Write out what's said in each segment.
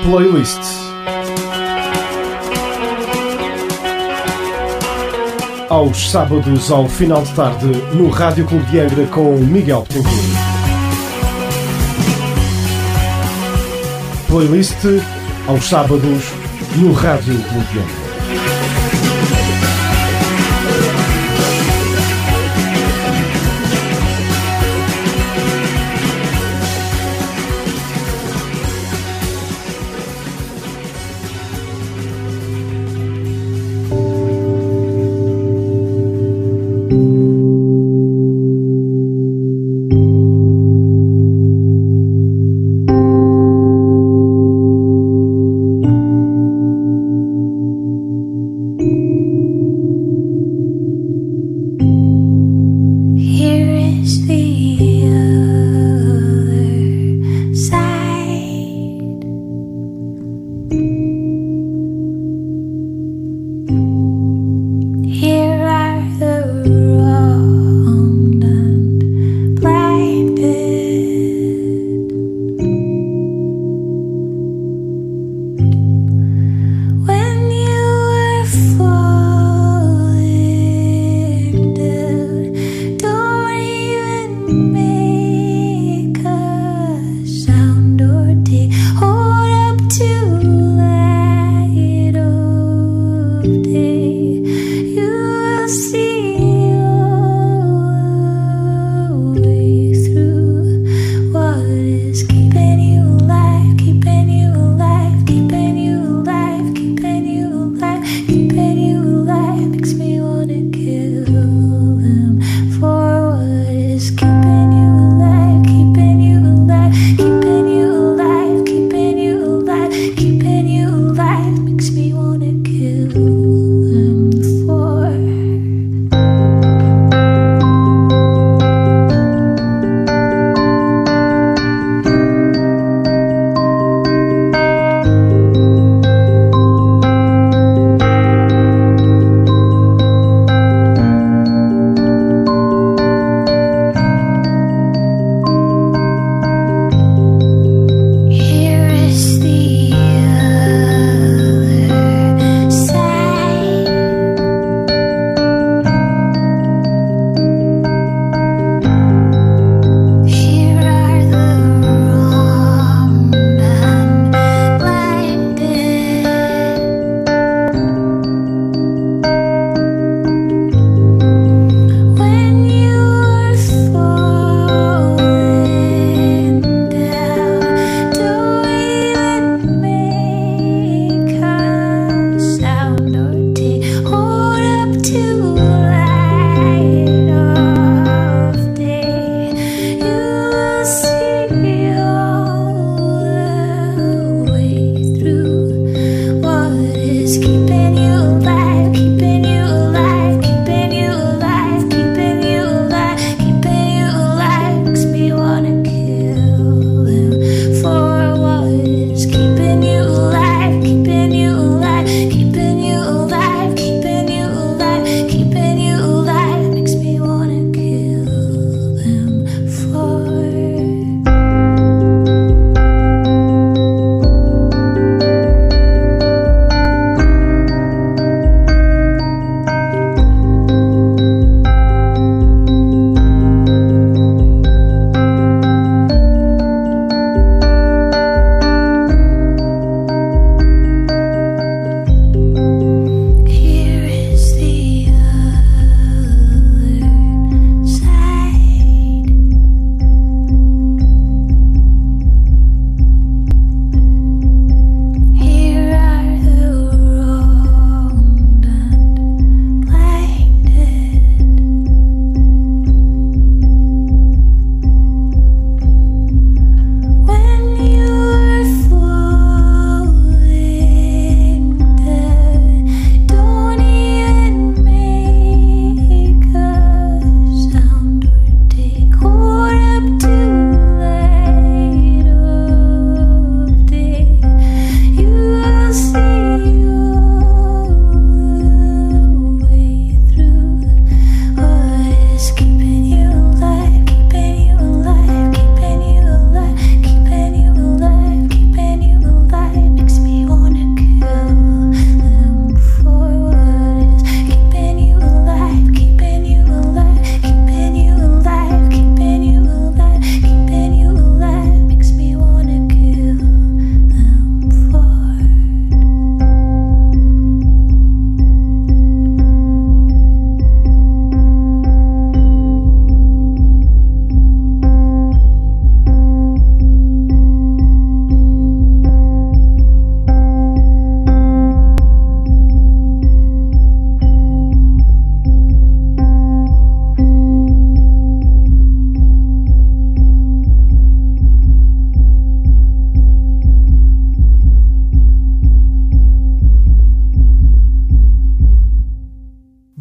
Playlist. Aos sábados, ao final de tarde, no Rádio Clube de Angra com Miguel Betancourt. Playlist aos sábados no Rádio Clube de Angra.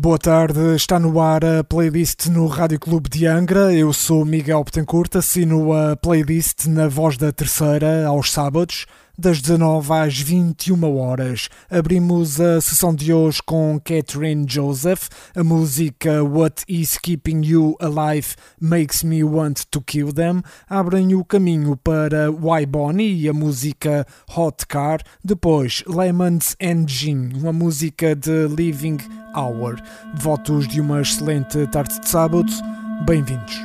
Boa tarde, está no ar a playlist no Rádio Clube de Angra. Eu sou Miguel Betancourt, assino a playlist na Voz da Terceira aos sábados, das 19 às 21 horas. Abrimos a sessão de hoje com Catherine Joseph. A música What Is Keeping You Alive Makes Me Want to Kill Them abrem o caminho para Why Bonnie e a música Hot Car. Depois Lemons and Gin, uma música de Living Hour. Votos de uma excelente tarde de sábado. Bem-vindos.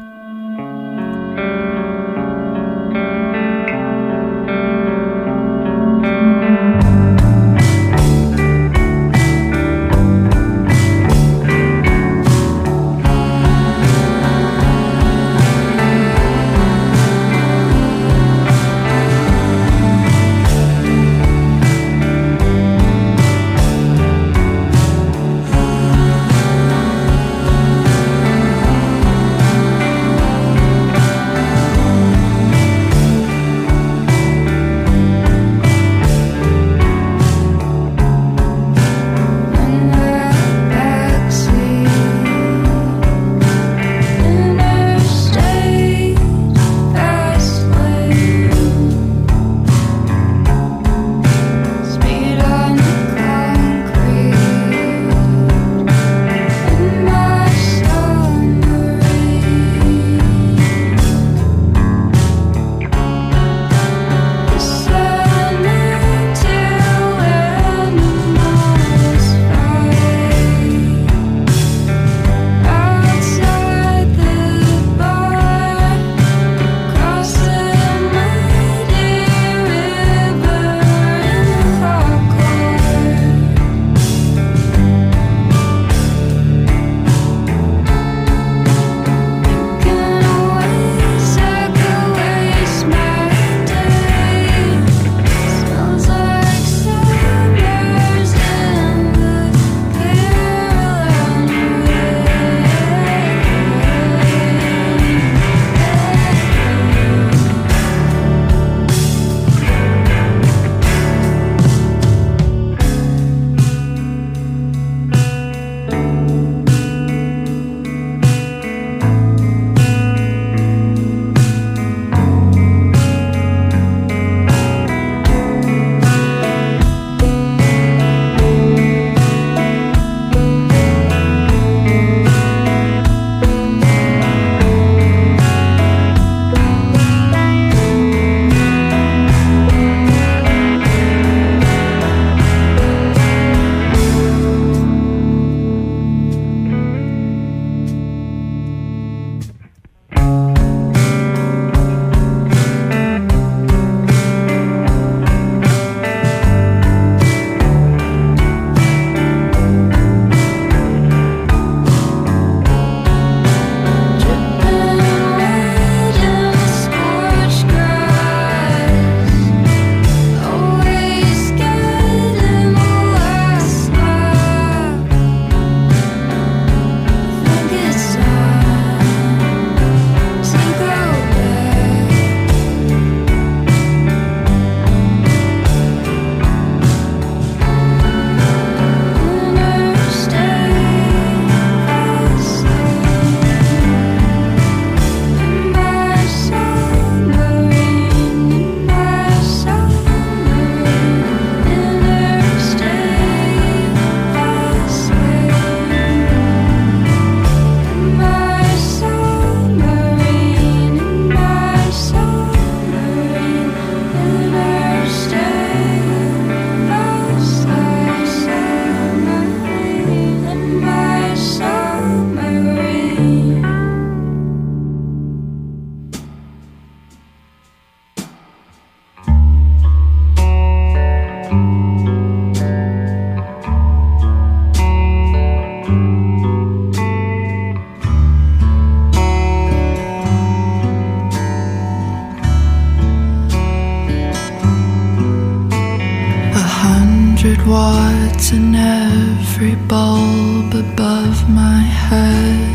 Watts in every bulb above my head,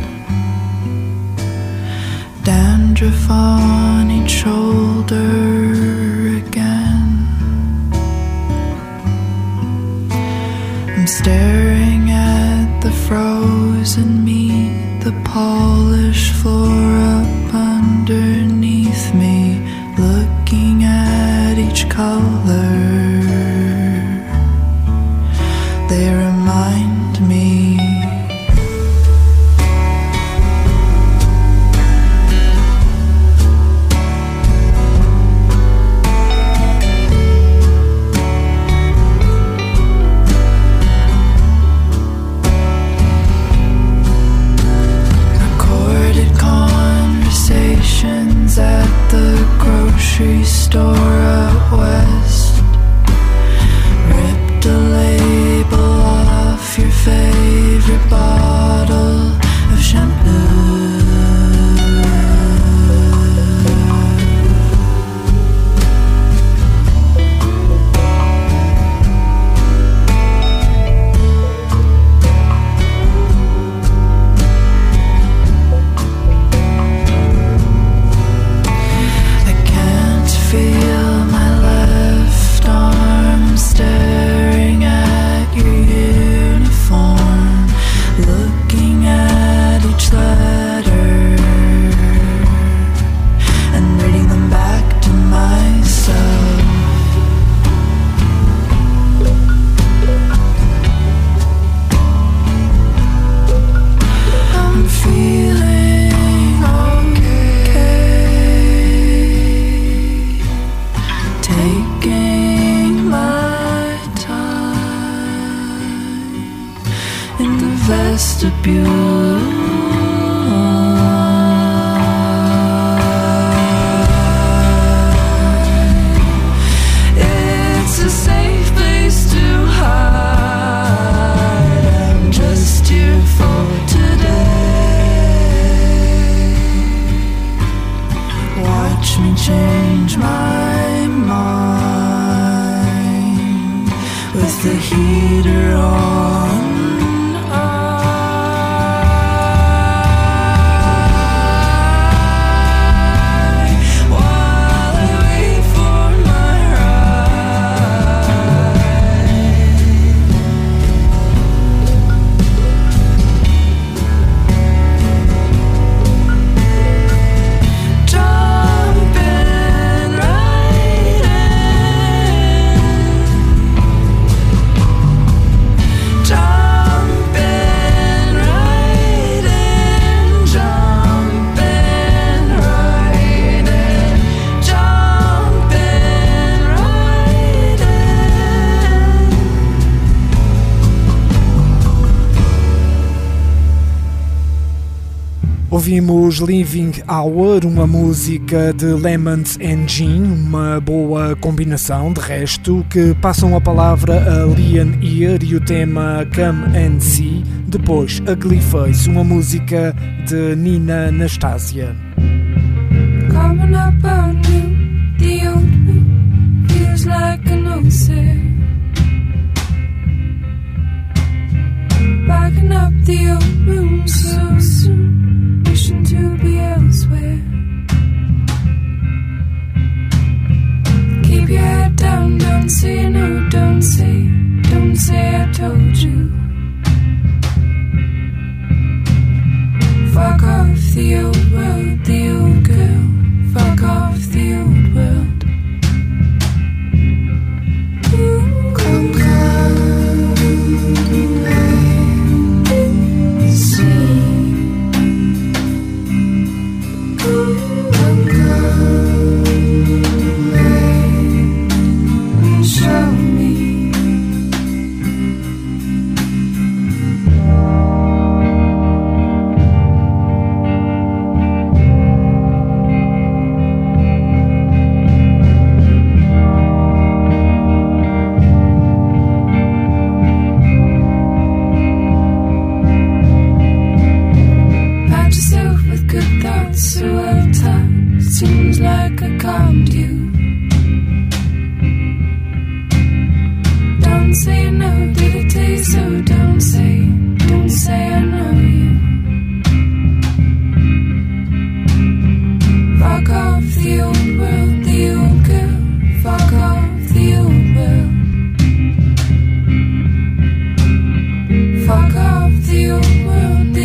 dandruff on each shoulder again. I'm staring at the frozen shoes and meet the polished floor up underneath me, looking at each color. They remind me. At the grocery store out west, ripped a label off your favorite bottle of shampoo. Ouvimos Living Hour, uma música de Lemons and Gin, uma boa combinação, de resto, que passam a palavra a Lian Ear e o tema Come and See. Depois, Ugly Face, uma música de Nina Anastasia. Coming up on you, the old me feels like an ocean. Backing up the old room so soon, wishing to be elsewhere. Keep your head down, don't say no, don't say I told you. Fuck off the old world, the old girl. Fuck off the old world. Ooh, come, come, see. Ooh, come, come, show me. So at times seems like I calmed you. Don't say no, did it taste so? Don't say I know you. Fuck off the old world, the old girl. Fuck off the old world. Fuck off the old world, the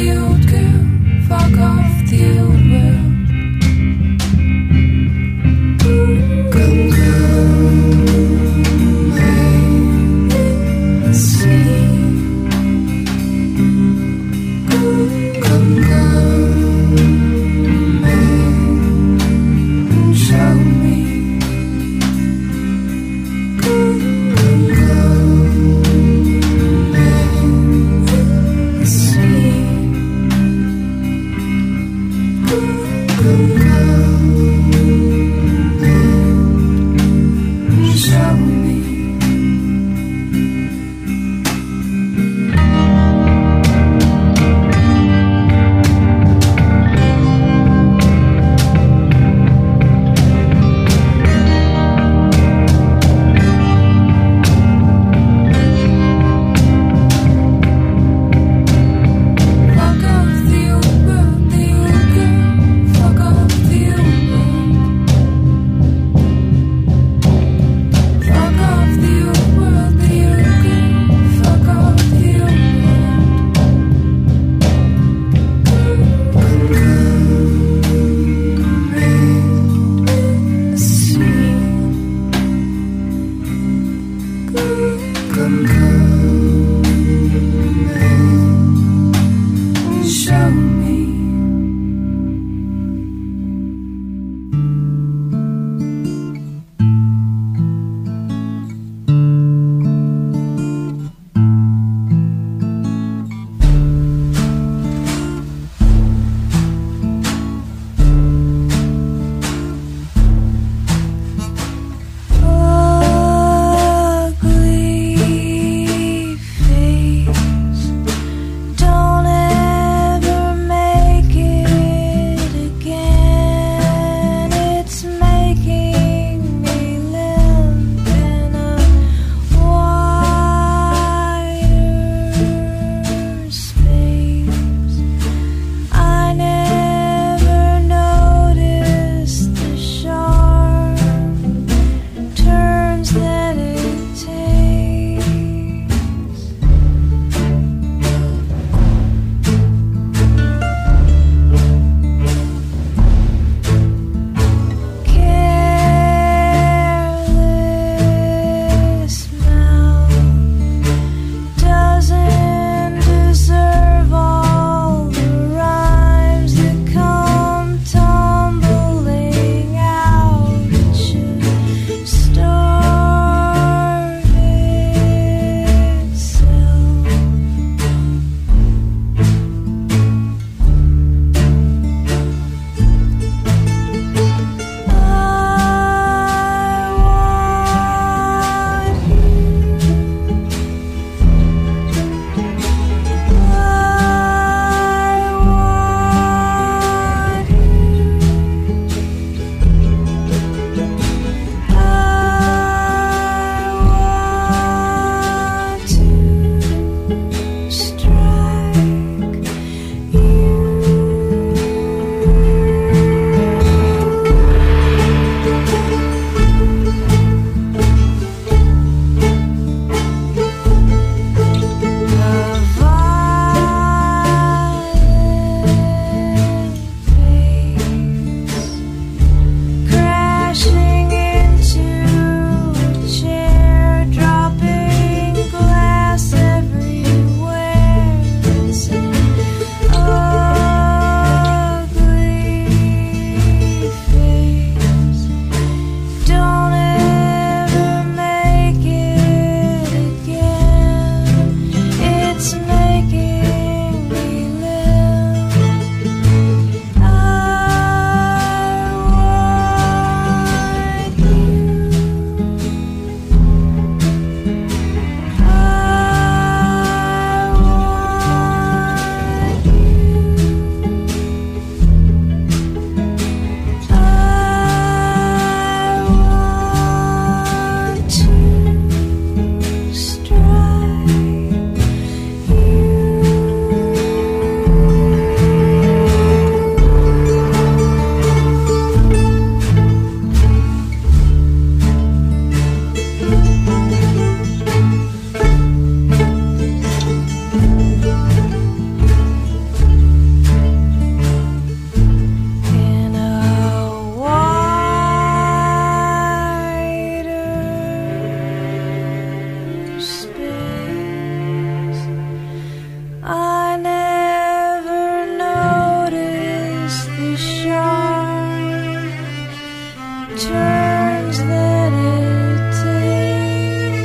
charge that it takes.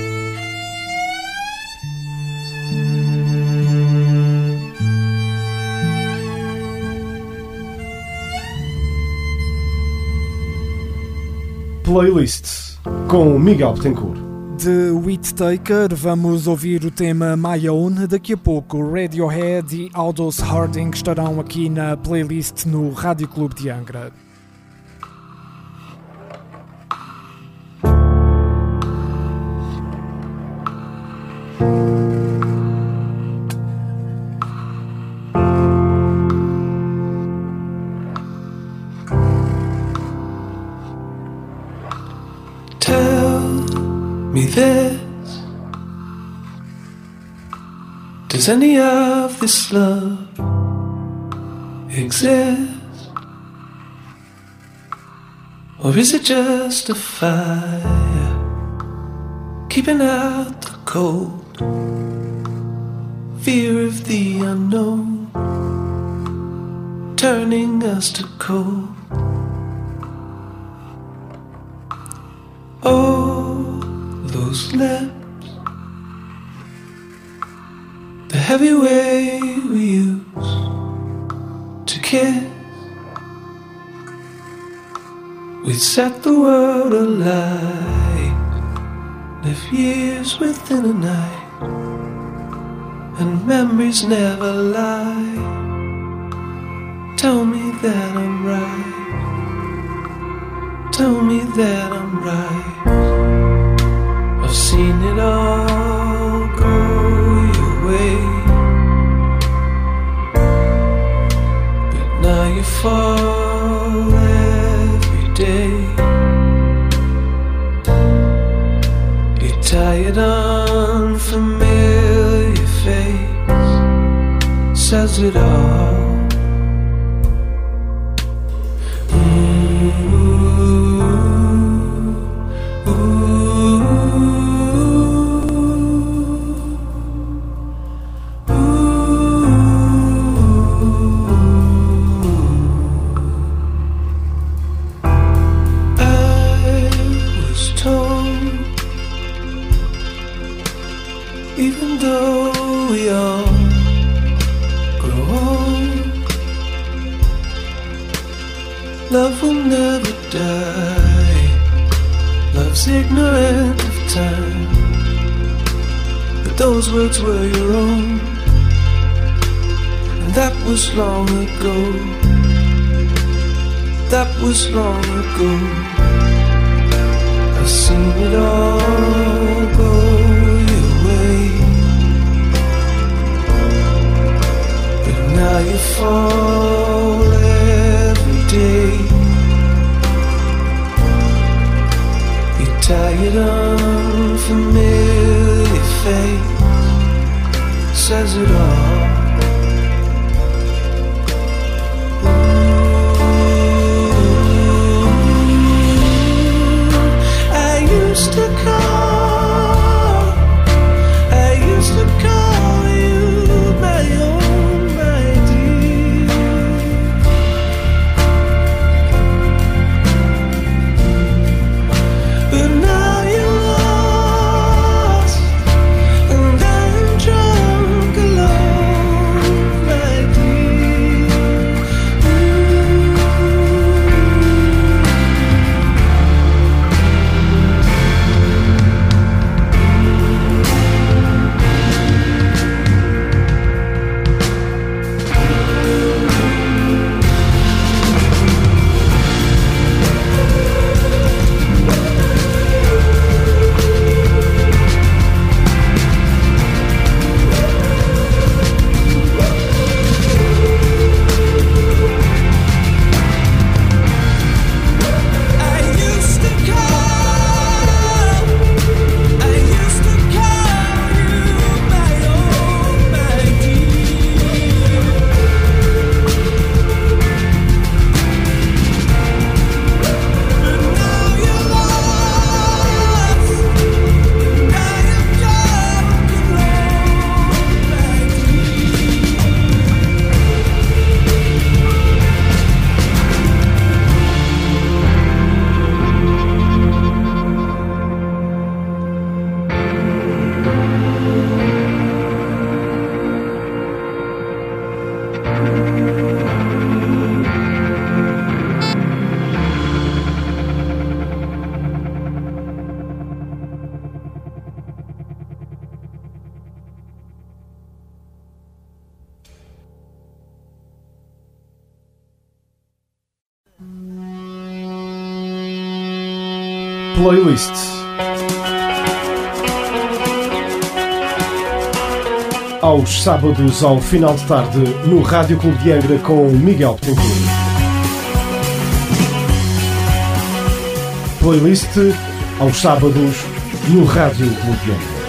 Playlist com Miguel Betancourt. De Whittaker vamos ouvir o tema My Own. Daqui a pouco Radiohead e Aldous Harding estarão aqui na playlist no Rádio Clube de Angra. Me this, does any of this love exist, or is it just a fire keeping out the cold, fear of the unknown turning us to cold? Oh, those lips, the heavy way we used to kiss, we'd set the world alight, live years within a night, and memories never lie. Tell me that I'm right, tell me that I'm right. I've seen it all go your way, but now you fall every day. Your tired, unfamiliar face says it all. Even though we all grow old, love will never die. Love's ignorant of time, but those words were your own, and that was long ago. That was long ago. I've seen it all go your way, but now you fall every day. Your tired, unfamiliar face says it all. Used to call you my own, my dear. But now you're lost, and I'm drunk alone. Playlist. Aos sábados ao final de tarde no Rádio Clube de Angra com Miguel Betancourt. Playlist aos sábados no Rádio Clube de Angra.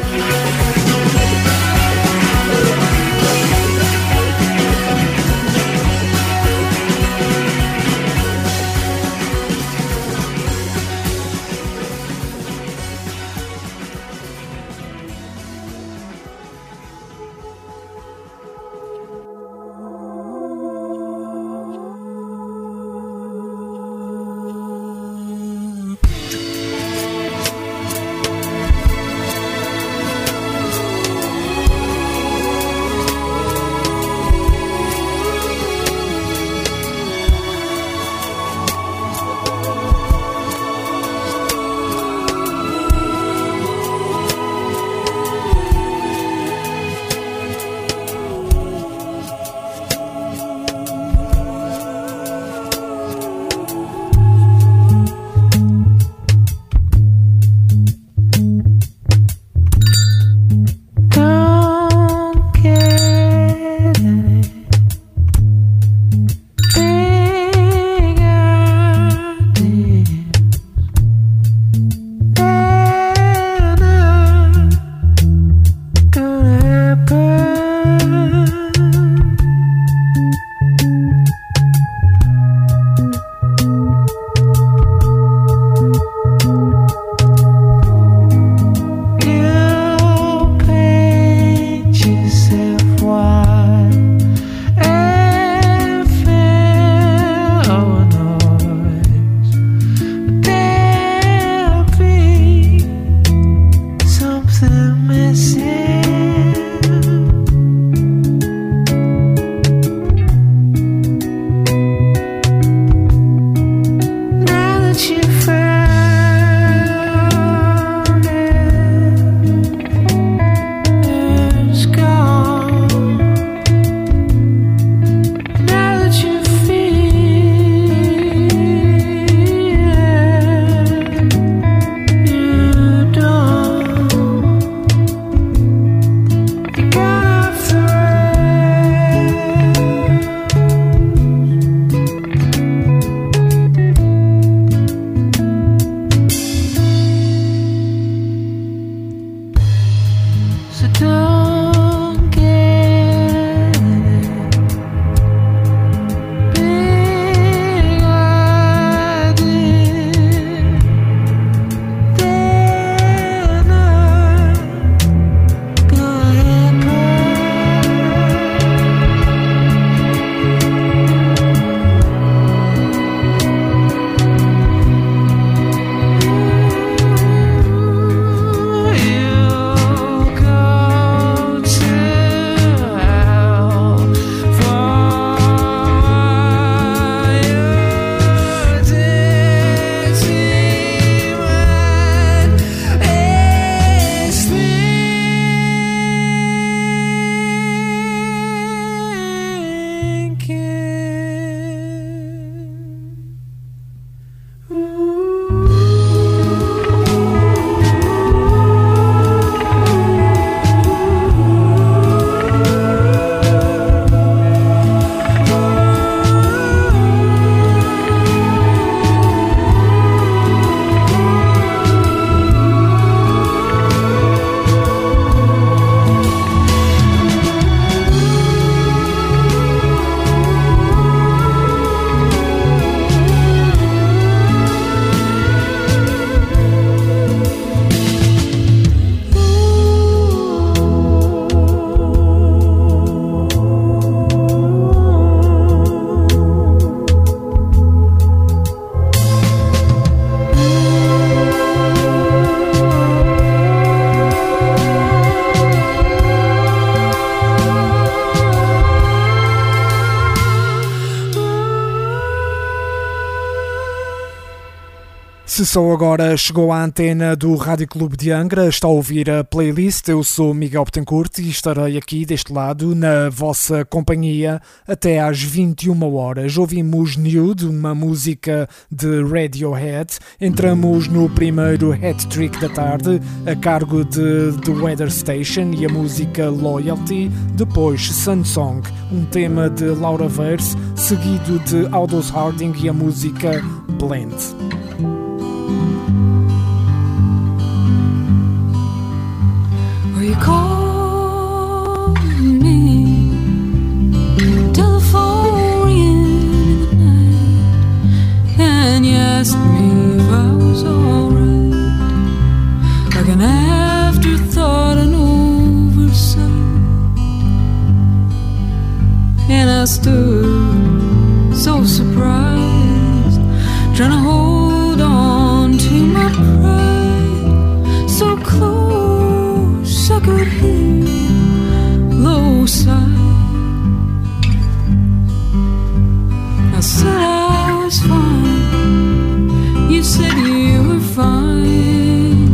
Se só agora chegou à antena do Rádio Clube de Angra, está a ouvir a playlist. Eu sou Miguel Betancourt e estarei aqui deste lado na vossa companhia até às 21 horas. Ouvimos Nude, uma música de Radiohead. Entramos no primeiro hat-trick da tarde, a cargo de The Weather Station e a música Loyalty. Depois Sun Song, um tema de Laura Verse, seguido de Aldous Harding e a música Blend. You called me, telephone in the night, and you asked me if I was alright, like an afterthought, an oversight. And I stood so surprised, trying to hold on to my pride, so close I could hear low sigh. I said I was fine, you said you were fine.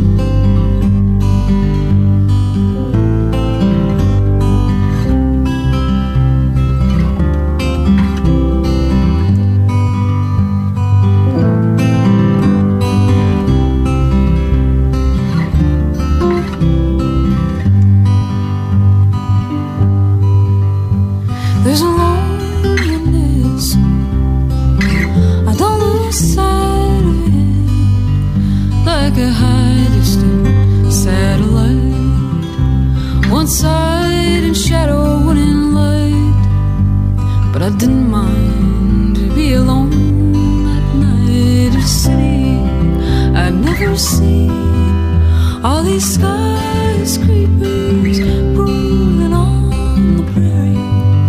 There's a loneliness, I don't lose sight of it, like a high distant satellite, one side in shadow, one in light. But I didn't mind to be alone at night, a city I'd never seen, all these skyscrapers rolling on the prairie,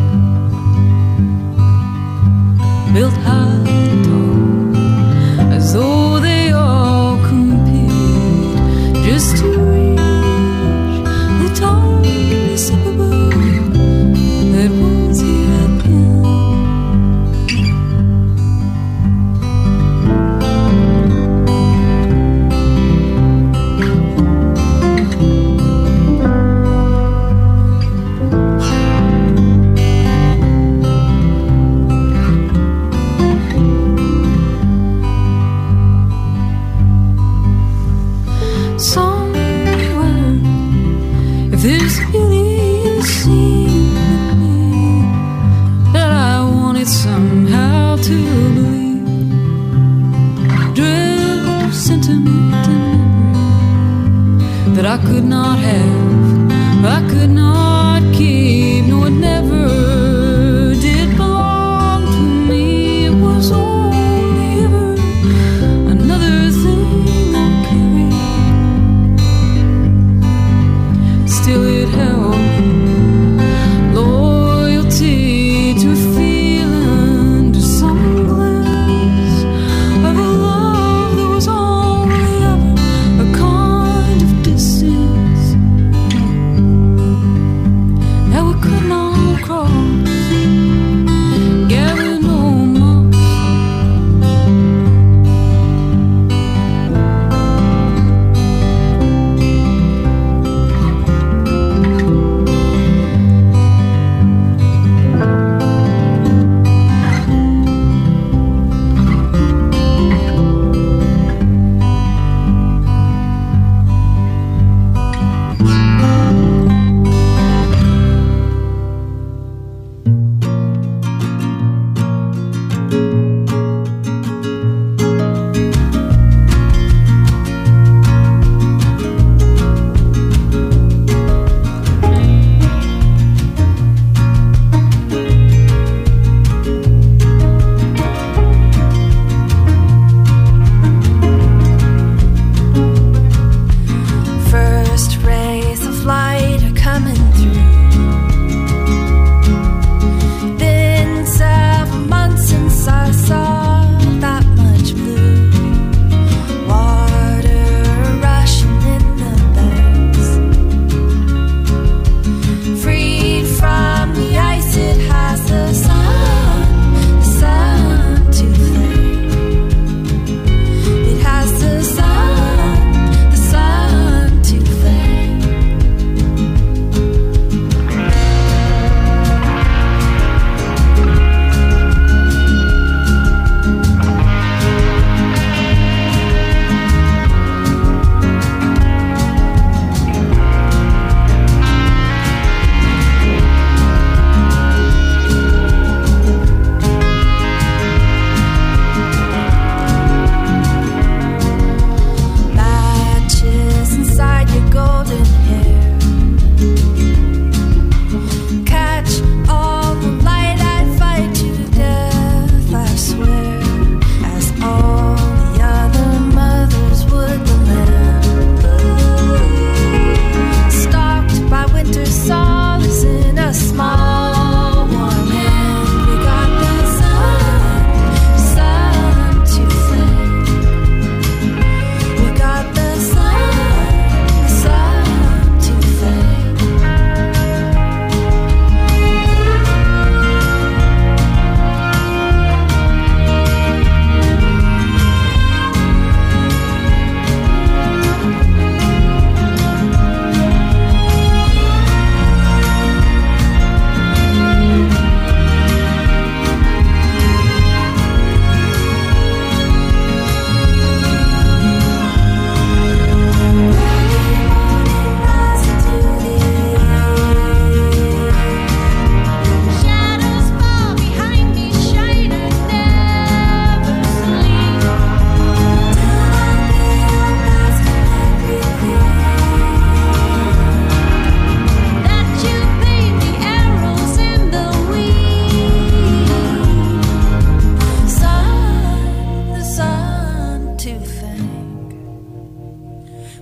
built high and tall, as though they all compete just to reach the tallest up above that once had been. I could not have, I could not keep, no, it never did belong to me. It was only ever another thing I carried. Still it held loyalty to a feeling, to some glimpse of a love that was only ever a kind of distance that we could not cross.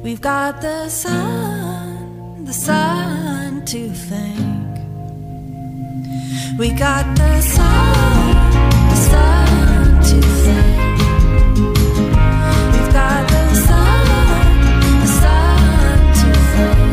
We've got the sun to thank. We got the sun to thank. We've got the sun to thank.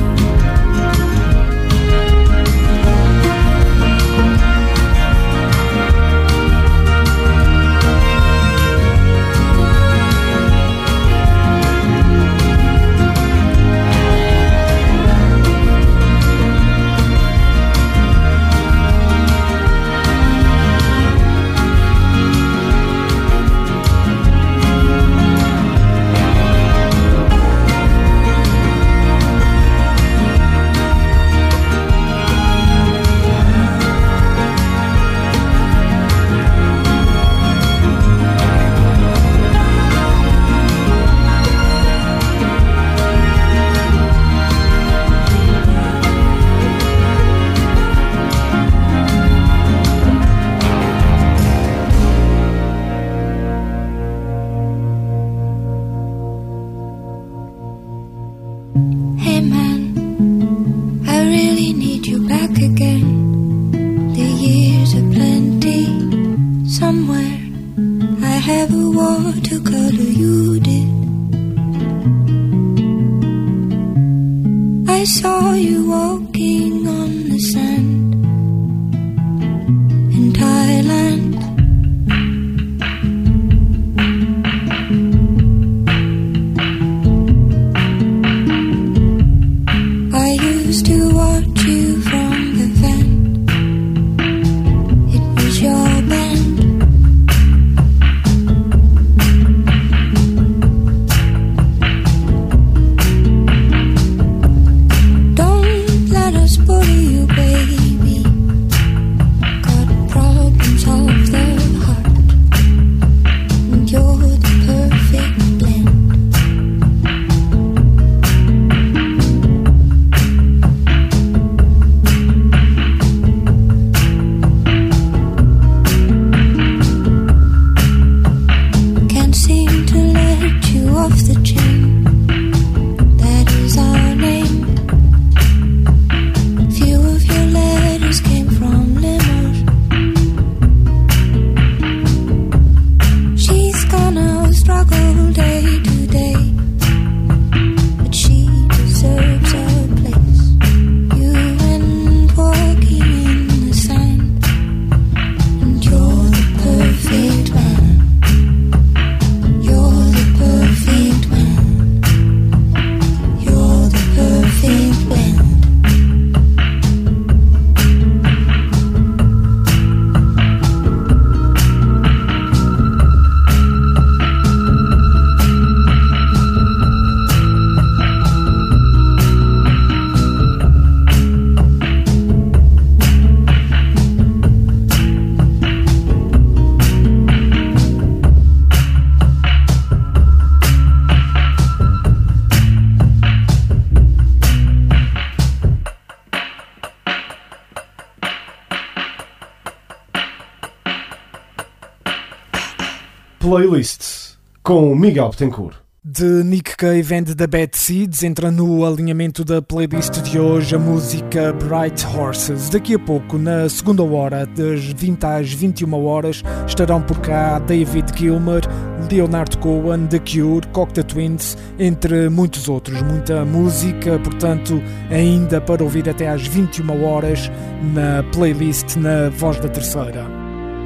Playlist com Miguel Betancourt. De Nick Cave and the Bad Seeds entra no alinhamento da playlist de hoje a música Bright Horses. Daqui a pouco, na segunda hora, das 20 às 21 horas, estarão por cá David Gilmour, Leonard Cohen, The Cure, Cocteau Twins, entre muitos outros. Muita música, portanto, ainda para ouvir até às 21 horas na playlist na Voz da Terceira.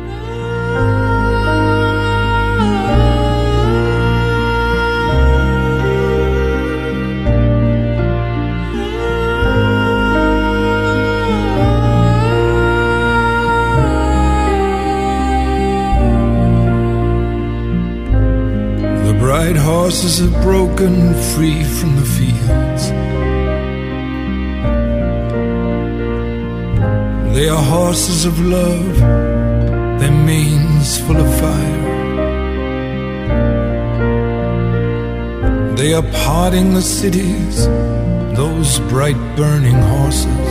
Bright horses have broken free from the fields. They are horses of love, their manes full of fire. They are parting the cities, those bright burning horses.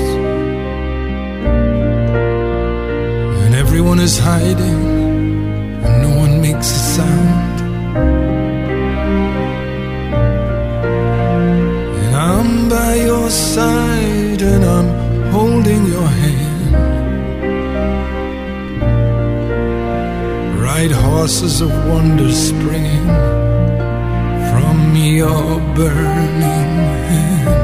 And everyone is hiding, and no one makes a sound. forces of wonder springing from your burning hand.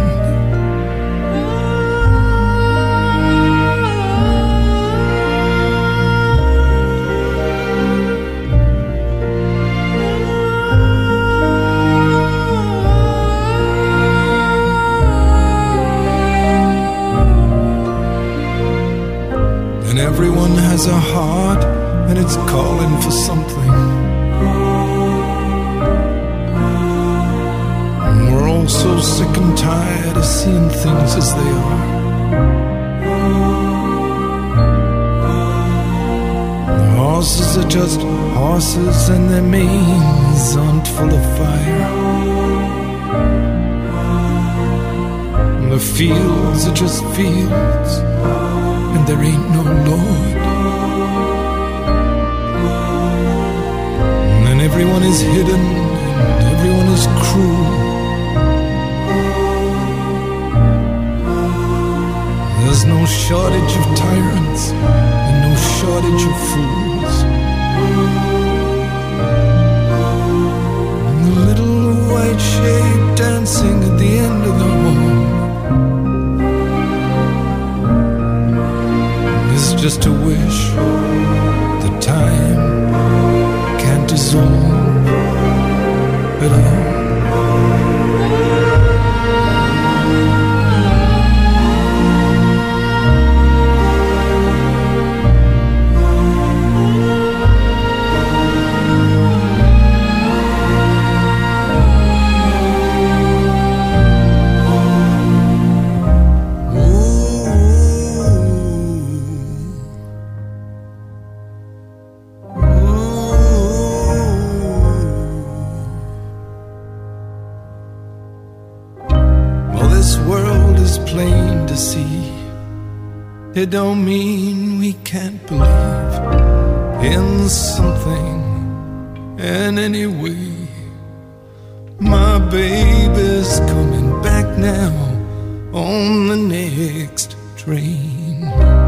And everyone has a heart and it's calling for something. And we're all so sick and tired of seeing things as they are. The horses are just horses and their manes aren't full of fire. And the fields are just fields and there ain't no Lord. And everyone is hidden and everyone is cruel. There's no shortage of tyrants and no shortage of fools. And the little white shape dancing at the end of the hall is just a wish that time can't dissolve at all. It don't mean we can't believe in something. And anyway, my baby's coming back now on the next train.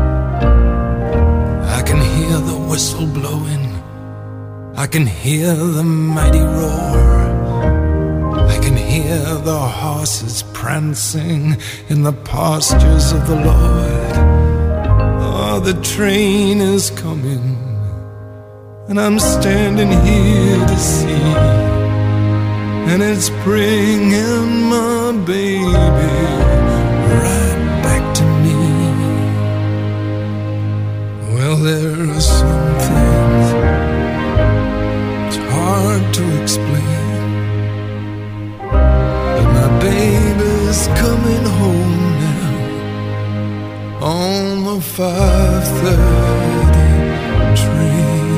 I can hear the whistle blowing, I can hear the mighty roar, I can hear the horses prancing in the pastures of the Lord. Oh, the train is coming, and I'm standing here to see, and it's bringing my baby right back to me. Well, there are some things it's hard to explain, but my baby's coming home now on the 5:30 train.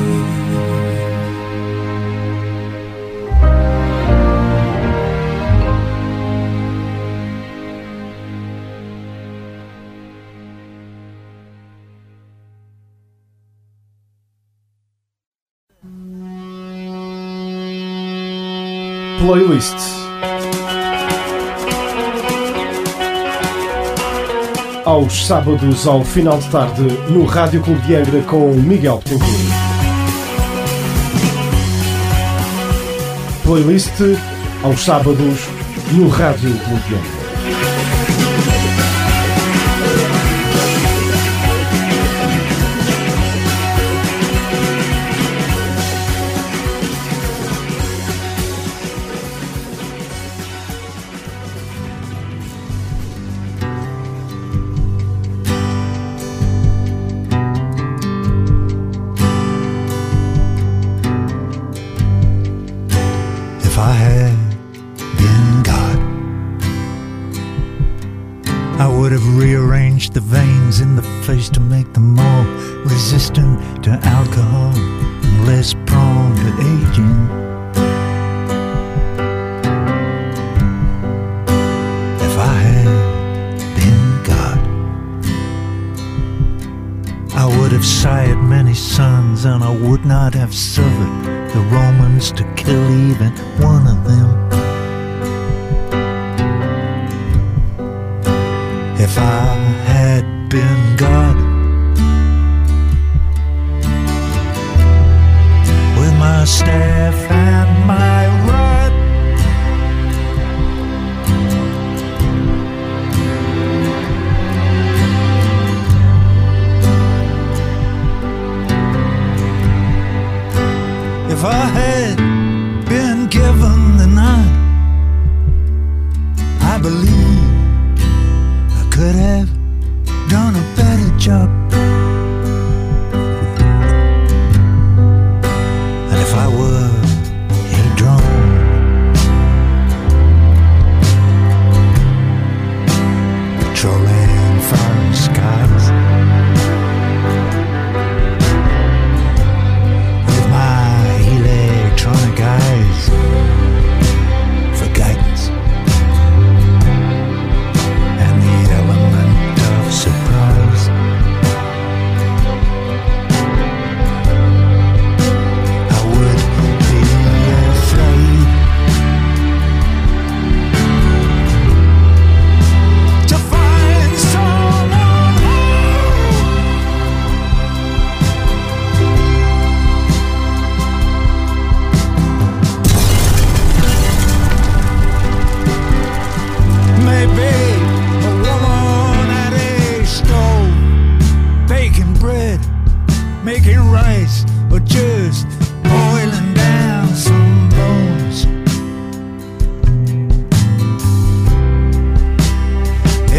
Playlists. Aos sábados ao final de tarde no Rádio Clube de Angra com Miguel Betancourt. Playlist aos sábados no Rádio Clube de Angra. The veins in the face to make them more resistant to alcohol and less prone to aging. If I had been God, I would have sired many sons, and I would not have suffered the Romans to kill even one of them. If I had been God, with my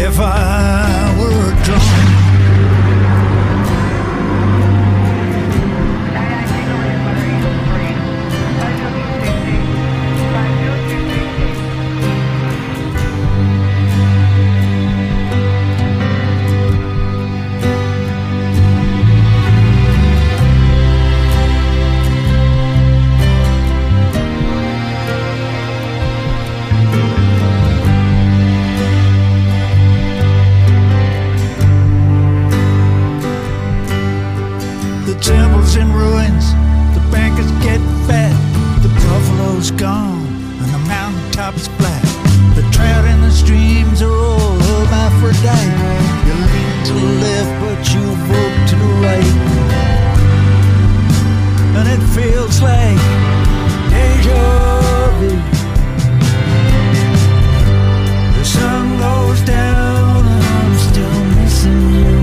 if I were a drum. Temples in ruins, the bankers get fat, the buffalo's gone and the mountaintop is flat. The trout in the streams are all hermaphrodite. You lean to the left but you vote to the right, and it feels like deja vu. The sun goes down and I'm still missing you.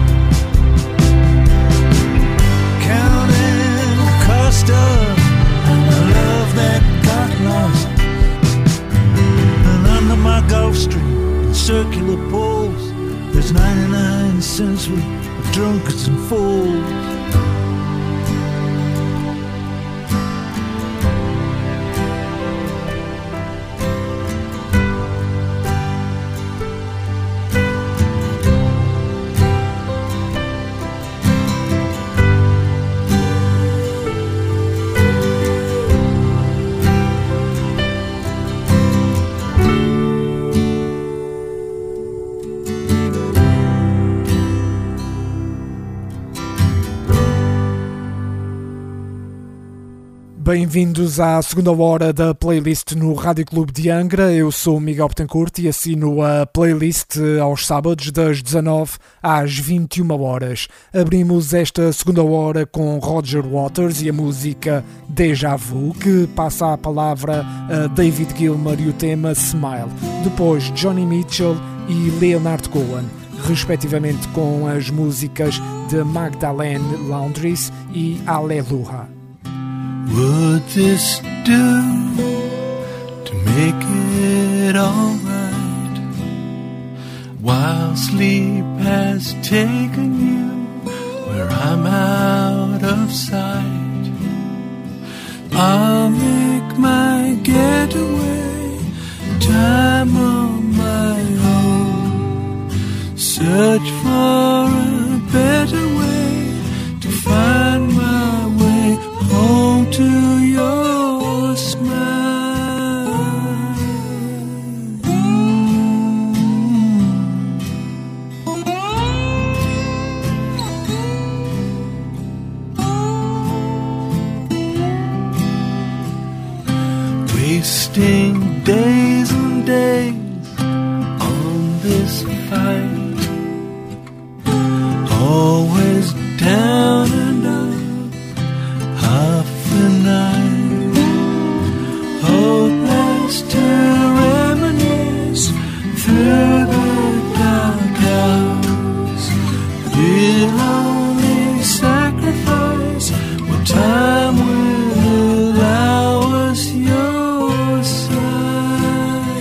The love that got lost, and under my Gulf Stream in circular poles, there's 99 century of drunkards and fools. Bem-vindos à segunda hora da playlist no Rádio Clube de Angra. Eu sou o Miguel Betancourt e assino a playlist aos sábados das 19 às 21 horas. Abrimos esta segunda hora com Roger Waters e a música Deja Vu, que passa a palavra a David Gilmour e o tema Smile. Depois Johnny Mitchell e Leonard Cohen, respectivamente, com as músicas de Magdalene Laundries e Aleluia. Would this do to make it alright? While sleep has taken you where I'm out of sight, I'll make my getaway, time on my own. Search for a better way to find my way home to your smile. Wasting days and days on this fight, always down and up, half the night, hopeless to reminisce through the dark hours. We'll only sacrifice what time will allow us. Your side,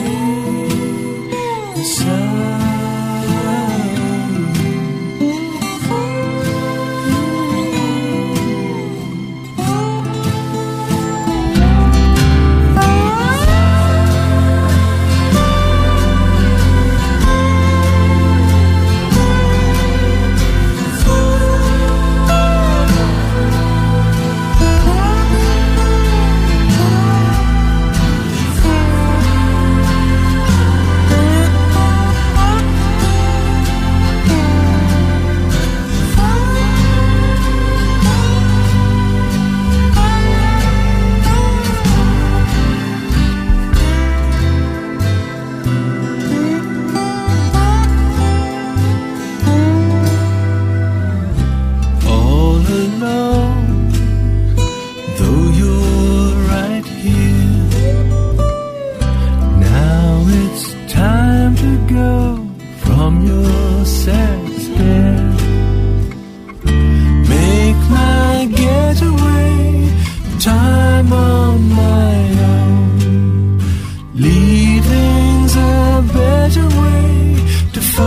leaving's a better way to find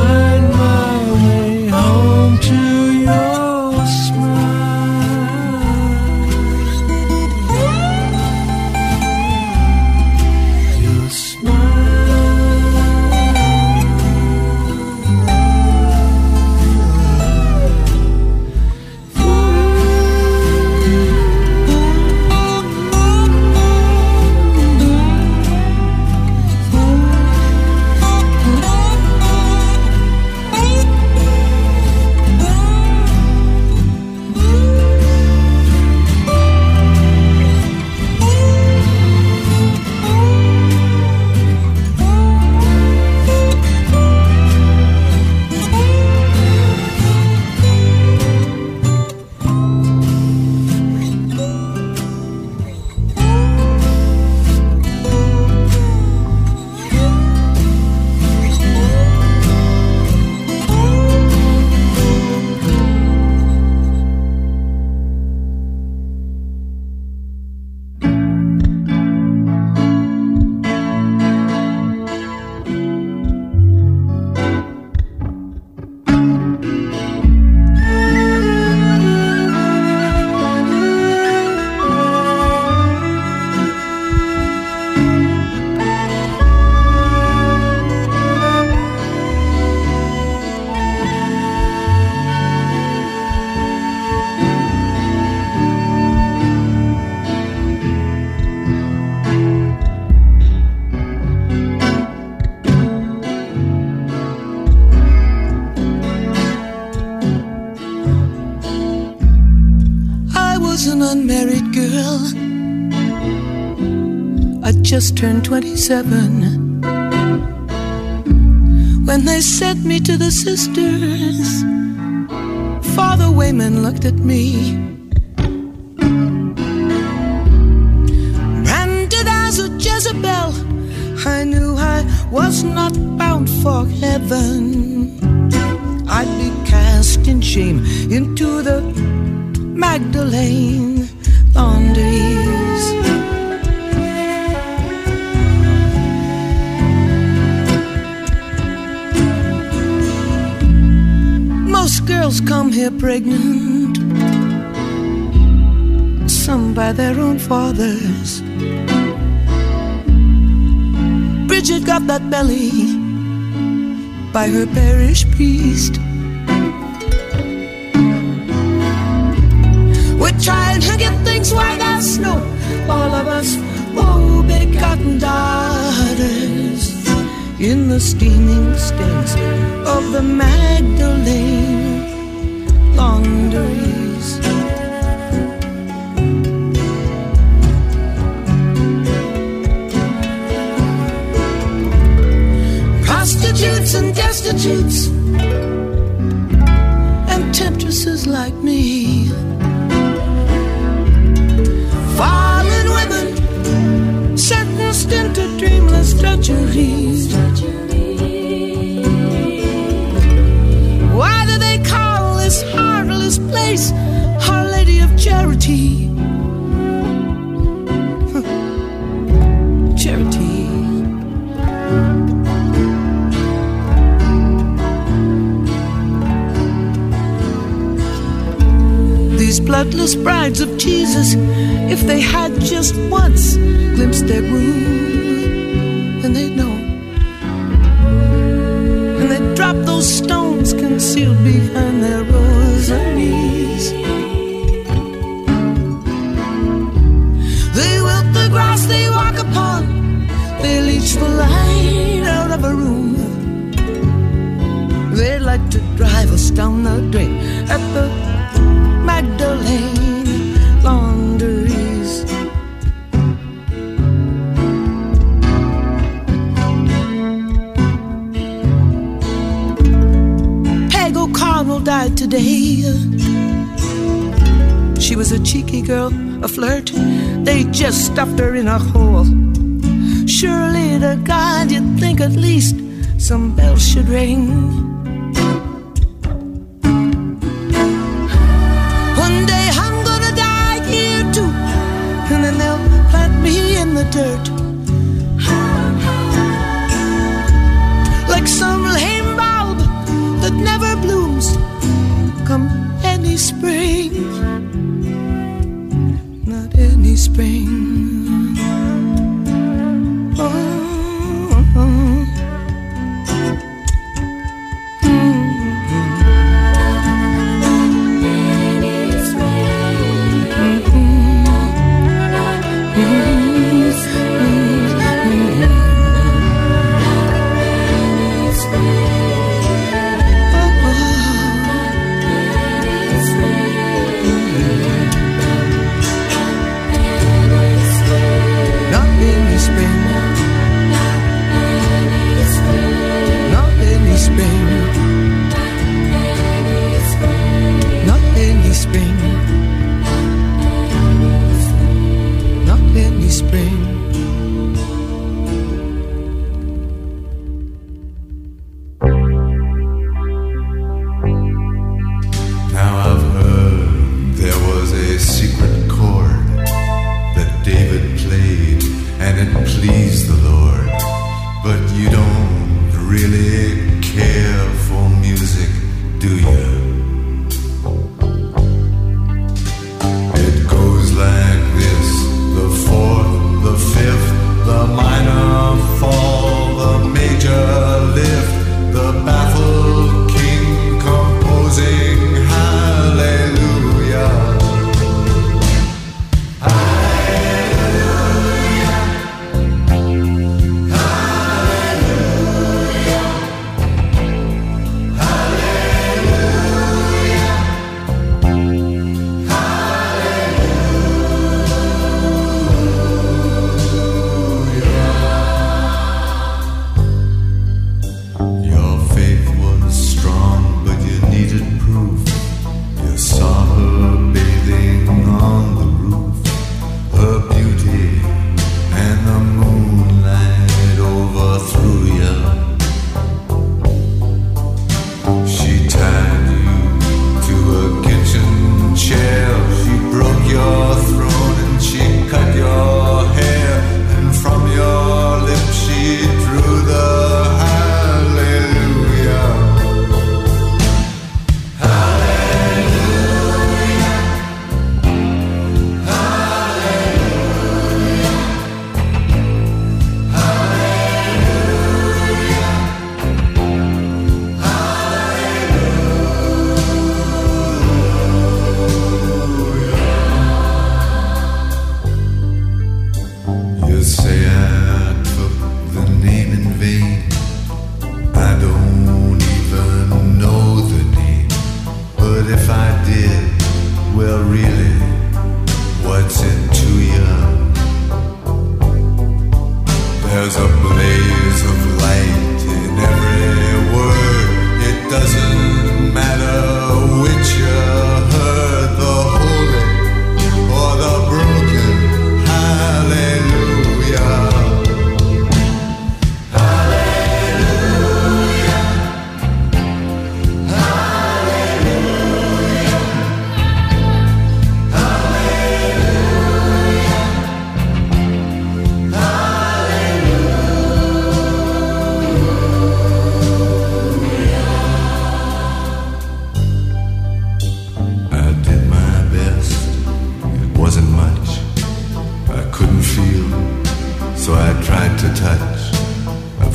unmarried girl. I just turned 27 when they sent me to the sisters. Father Wayman looked at me, branded as a Jezebel. I knew I was not bound for heaven. I'd be cast in shame into the Magdalene laundries. Most girls come here pregnant, some by their own fathers. Bridget got that belly by her parish priest. We're trying to get things white as snow, all of us, oh, begotten daughters, in the steaming stains of the Magdalene laundries. Prostitutes and destitutes and temptresses like me, fallen women sentenced into dreamless drudgeries. Why do they call this heartless place Our Lady of Charity? Charity. These bloodless brides of Jesus, if they had just once glimpsed their groom, then they'd know. And they'd drop those stones concealed behind their rosaries. They wilt the grass they walk upon, they leach the light out of a room. They'd like to drive us down the drain at the Magdalene laundries. Peg O'Connell died today. She was a cheeky girl, a flirt. They just stuffed her in a hole. Surely to God you'd think at least some bells should ring. Dirt, like some lame bulb that never blooms come any spring, not any spring. Oh.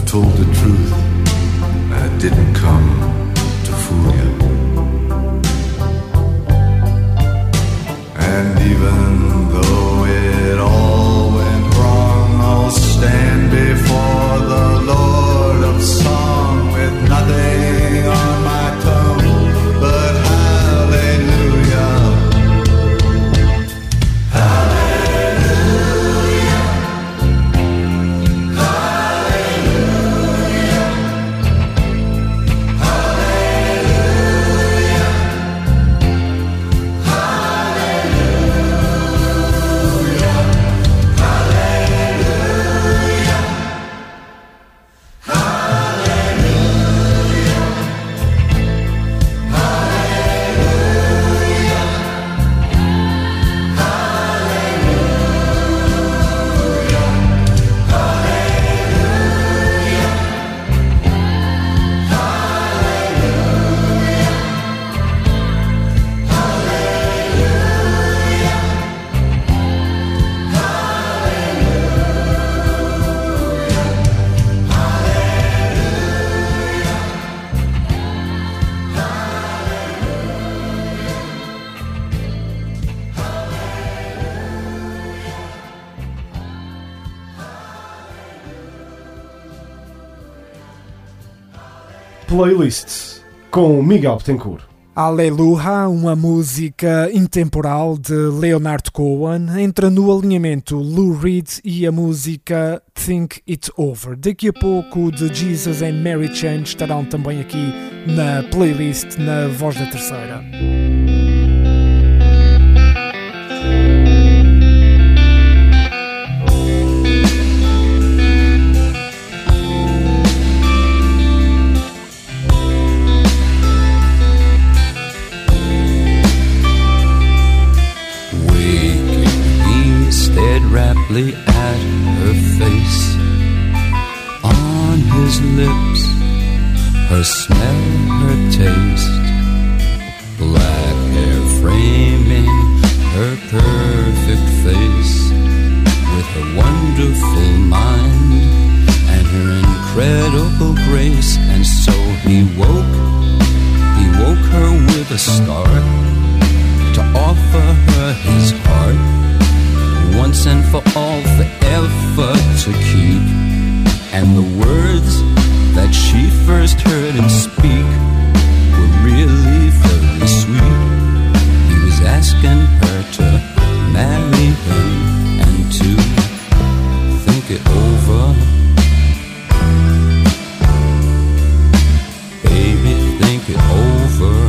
told the truth, and it didn't come to fool you. And even though it all went wrong, I'll stand before the Lord of Song with nothing on my tongue but hallelujah. Hallelujah. Hallelujah. Hallelujah. Playlist com Miguel Betancourt. Aleluia, uma música intemporal de Leonard Cohen, entra no alinhamento Lou Reed e a música Think It Over. Daqui a pouco The Jesus and Mary Chain estarão também aqui na playlist na Voz da Terceira. Raptly at her face, on his lips, her smell, her taste, black hair framing her perfect face, with her wonderful mind and her incredible grace. And so he woke her with a start to offer her his heart, once and for all, forever to keep. And the words that she first heard him speak were really very sweet. He was asking her to marry him and to think it over. Baby, think it over.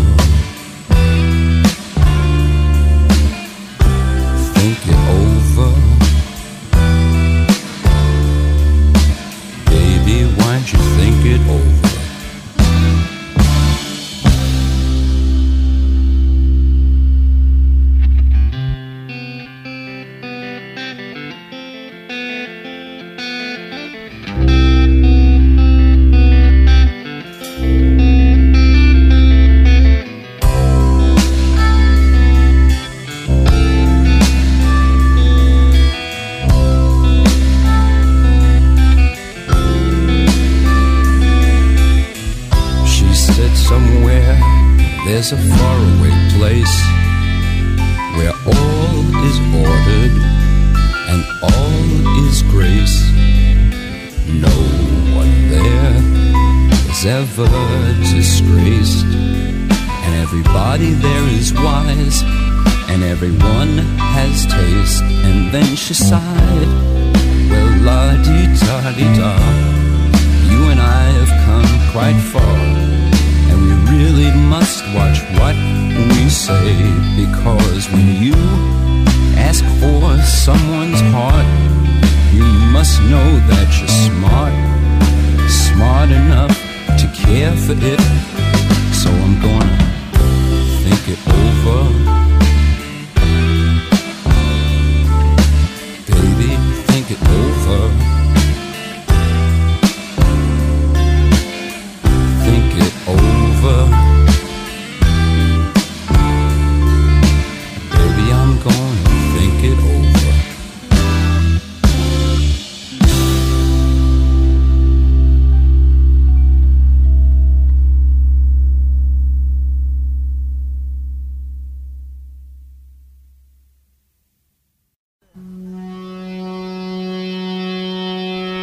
Think it over. Baby, why don't you think it over? There's a faraway place where all is ordered and all is grace. No one there is ever disgraced, and everybody there is wise, and everyone has taste. And then she sighed, well, la-dee-da-dee-da, you and I have come quite far, and we really must watch what we say, because when you ask for someone's heart, you must know that you're smart, smart enough to care for it. So I'm gonna think it over. Baby, think it over. Think it over. Baby, I'm gonna think it over.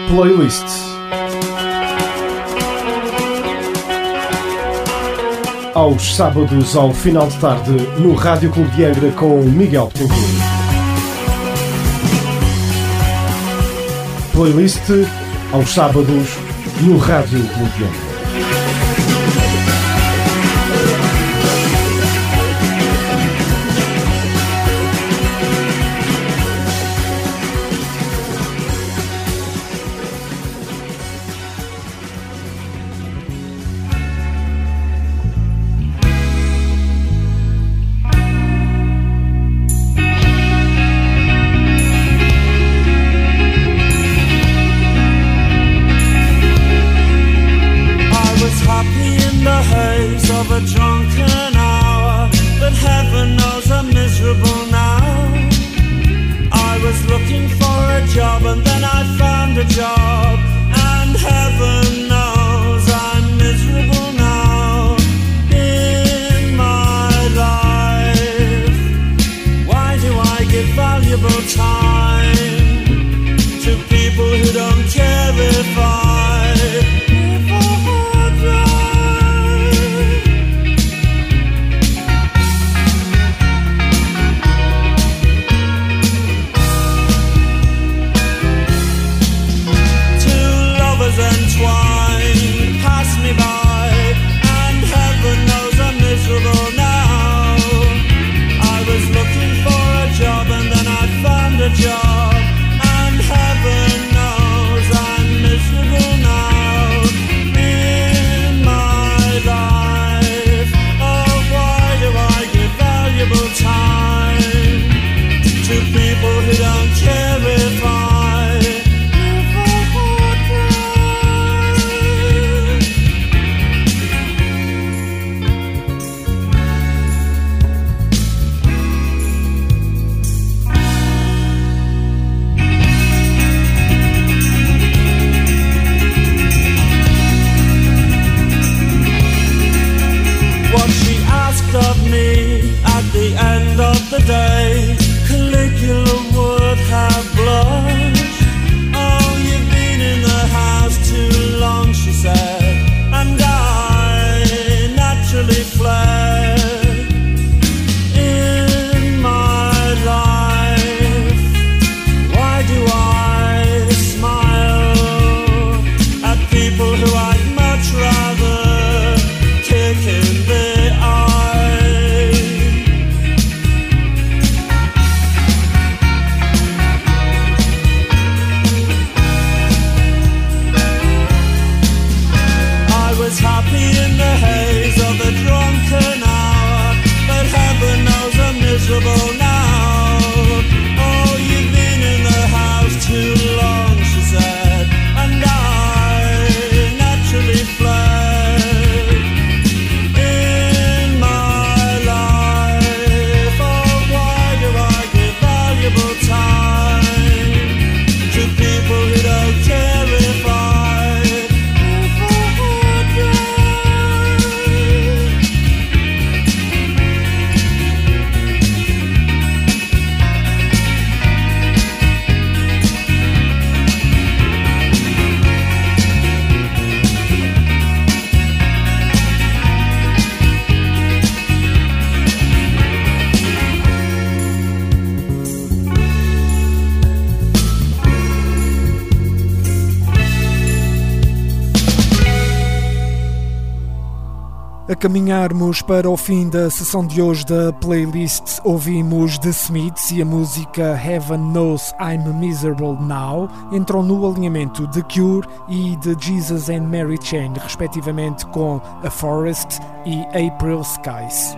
Playlist. Aos sábados, ao final de tarde, no Rádio Clube de Angra com Miguel Betancourt. Playlist aos sábados no Rádio Clube de Angra. A caminharmos para o fim da sessão de hoje da playlist, ouvimos The Smiths e a música Heaven Knows I'm Miserable Now. Entram no alinhamento The Cure e The Jesus and Mary Chain, respectivamente, com A Forest e April Skies.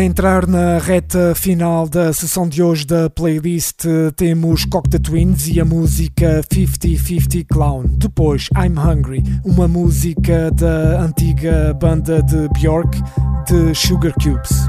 A entrar na reta final da sessão de hoje da playlist temos Cocteau Twins e a música 50-50 Clown. Depois I'm Hungry, uma música da antiga banda de Björk, de Sugar Cubes.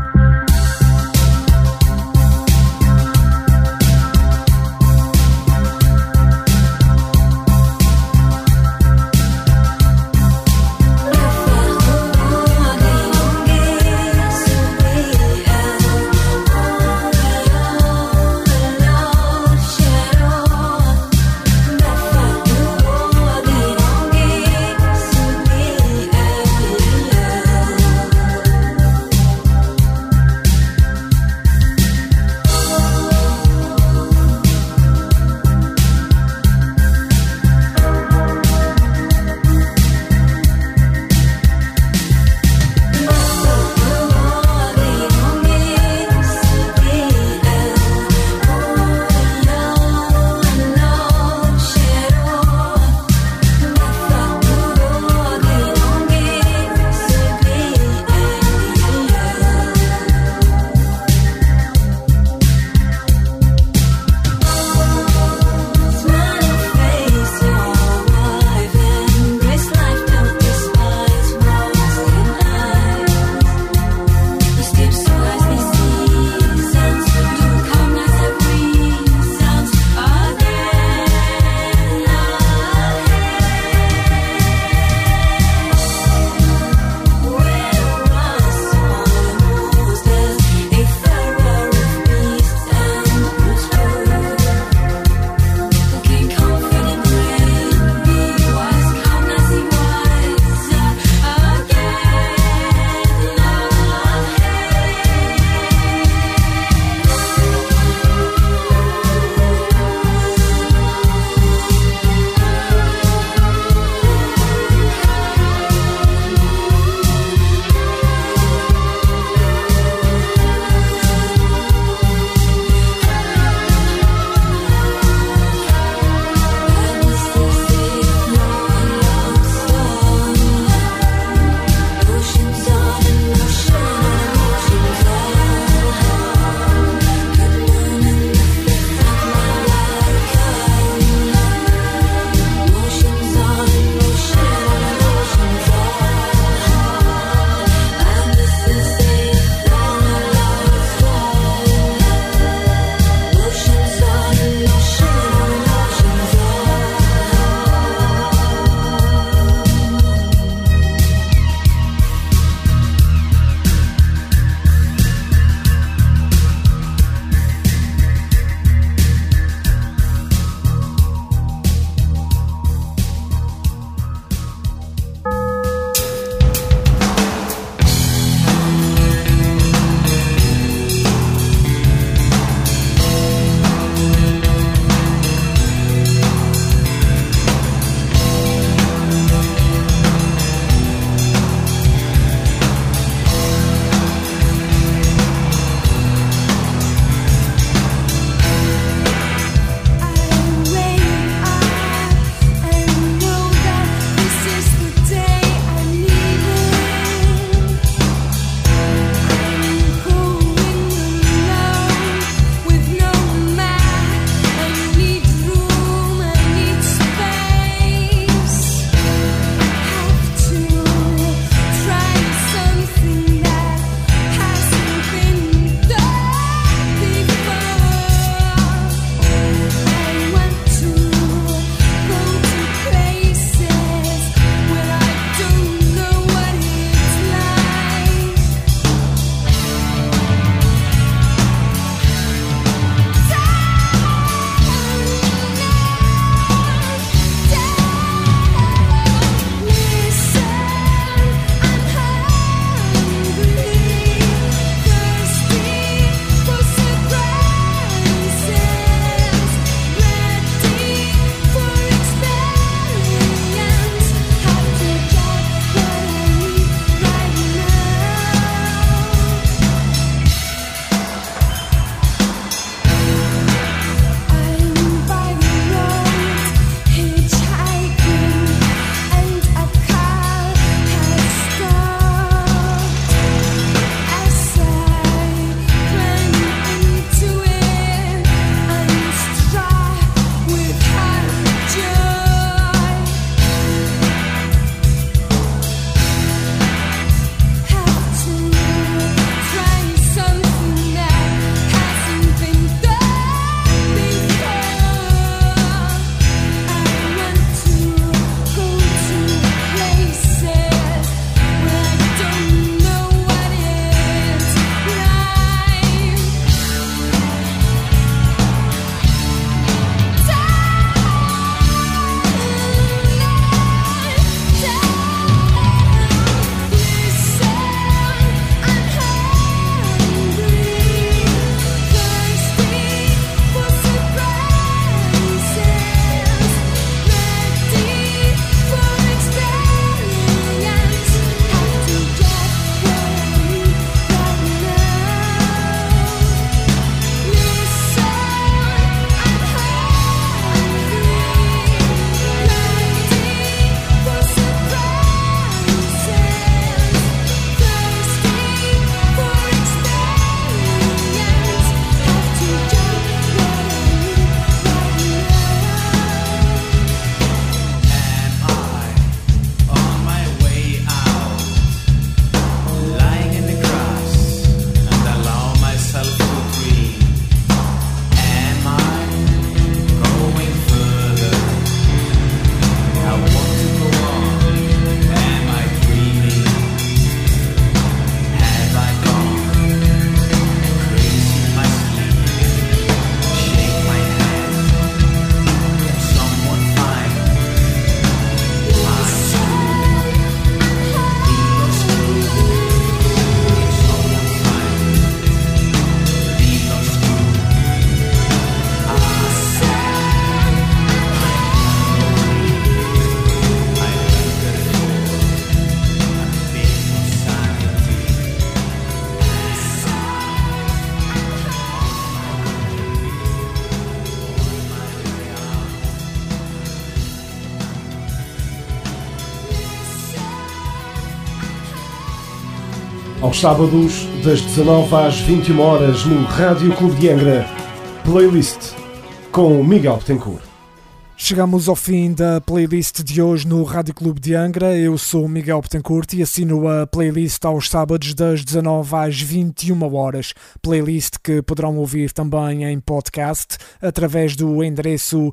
Aos sábados, das 19 às 21 horas no Rádio Clube de Angra. Playlist com Miguel Betancourt. Chegamos ao fim da playlist de hoje no Rádio Clube de Angra. Eu sou o Miguel Betancourt e assino a playlist aos sábados das 19 às 21 horas. Playlist que poderão ouvir também em podcast através do endereço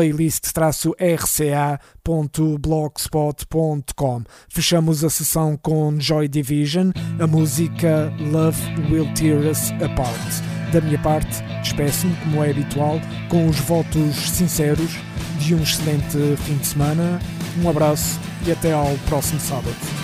playlist-rca.blogspot.com. Fechamos a sessão com Joy Division, a música Love Will Tear Us Apart. Da minha parte, despeço-me, como é habitual, com os votos sinceros de um excelente fim de semana. Um abraço e até ao próximo sábado.